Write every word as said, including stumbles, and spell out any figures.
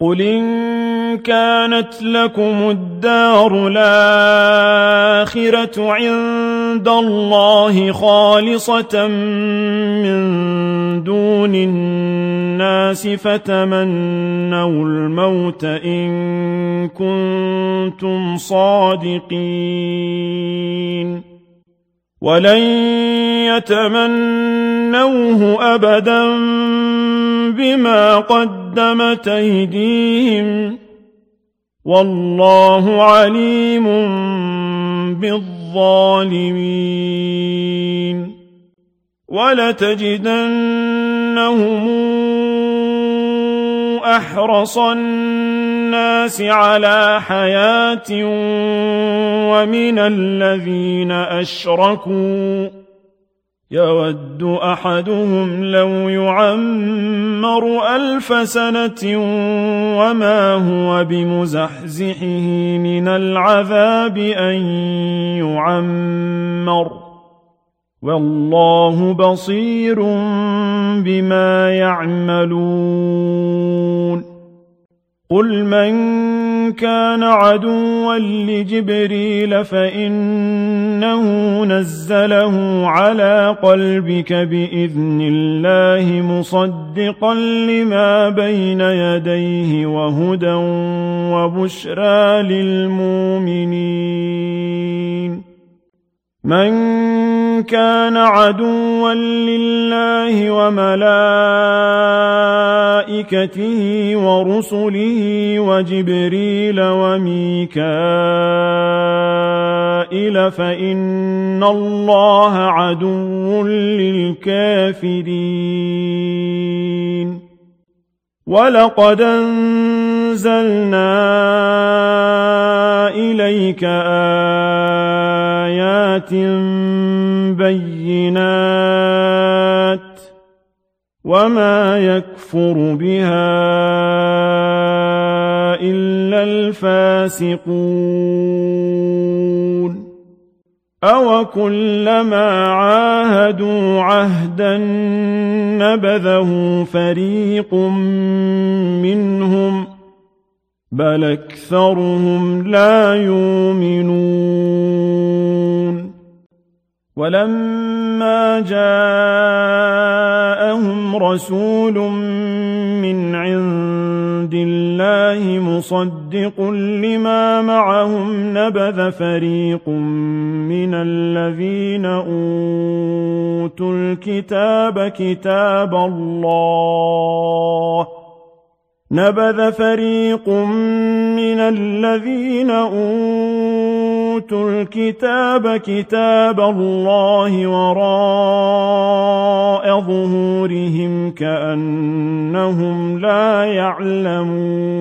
قل إن كانت لكم الدار الآخرة عند الله خالصة من دون الناس فتمنوا الموت إن كنتم صادقين ولن يتمنوه أبدا بما قدمت أيديهم والله عليم بالظالمين ولتجدنهم أحرص الناس على حياة ومن الذين أشركوا يود أحدهم لو يعمر ألف سنة وما هو بمزحزحه من العذاب أن يعمر والله بصير بما يعملون قل من كان عدوا لجبريل فإنه نزله على قلبك بإذن الله مصدقا لما بين يديه وهدى وبشرى للمؤمنين من كان عدوا لله وملائكته ورسله وجبريل وميكائيل فإن الله عدو للكافرين ولقد أنزلنا إليك آيات بينات وما يكفر بها إلا الفاسقون أو كلما عاهدوا عهدا نبذه فريق منهم بل أكثرهم لا يؤمنون ولما جاءهم رسول من عند الله مصدق لما معهم نبذ فريق من الذين أوتوا الكتاب كتاب الله نبذ فريق من الذين أوتوا الكتاب كتاب الله وراء ظهورهم كأنهم لا يعلمون